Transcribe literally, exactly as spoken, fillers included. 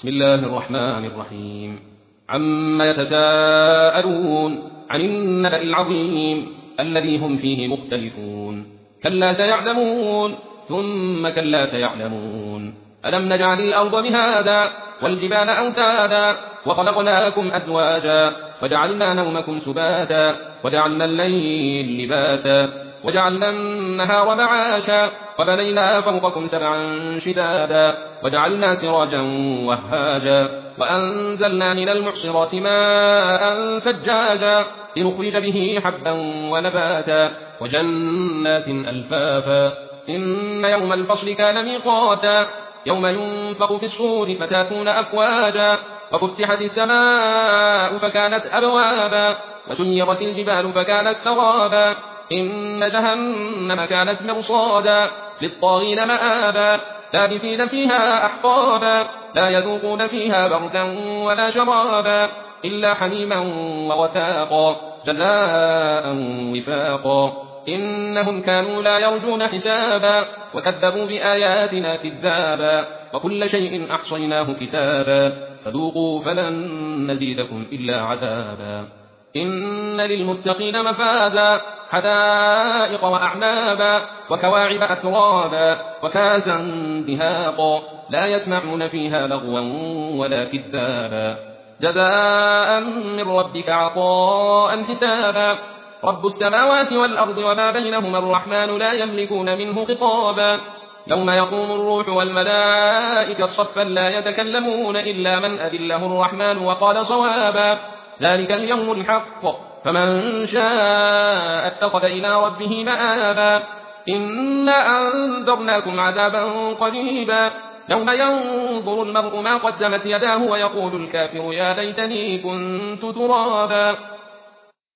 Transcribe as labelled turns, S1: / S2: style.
S1: بسم الله الرحمن الرحيم. عما يتساءلون عن النبأ العظيم الذي هم فيه مختلفون. كلا سيعلمون ثم كلا سيعلمون. ألم نجعل الأرض مهادا والجبال أوتادا وخلقناكم أزواجا وجعلنا نومكم سباتا وجعلنا الليل لباسا وجعلنا النهار معاشا وبنينا فوقكم سبعا شدادا وجعلنا سراجا وهاجا وأنزلنا من المعصرات ماء ثجاجا لنخرج به حبا ونباتا وجنات ألفافا. إن يوم الفصل كان ميقاتا يوم ينفخ في الصور فتاتون أفواجا وفتحت السماء فكانت أبوابا وسيرت الجبال فكانت سرابا إن جهنم كانت مرصادا للطاغين مآبا لابثين فيها أحقابا لا يذوقون فيها بردا ولا شرابا إلا حميما وغساقا جزاء وفاقا. إنهم كانوا لا يرجون حسابا وكذبوا بآياتنا كذابا وكل شيء أحصيناه كتابا فذوقوا فلن نزيدكم إلا عذابا. إن للمتقين مفازا حدائق وأعنابا وكواعب أترابا وكاسا دهاقا لا يسمعون فيها لغوا ولا كذابا جزاء من ربك عطاء حسابا. رب السماوات والأرض وما بينهما الرحمن لا يملكون منه خطابا. يوم يقوم الروح والملائكة صفا لا يتكلمون إلا من أذن له الرحمن وقال صوابا. ذلك اليوم الحق فمن شاء اتخذ إلى ربه مآبا. إنا أنذرناكم عذابا قريبا يوم ينظر المرء ما قدمت يداه ويقول الكافر يا ليتني كنت ترابا.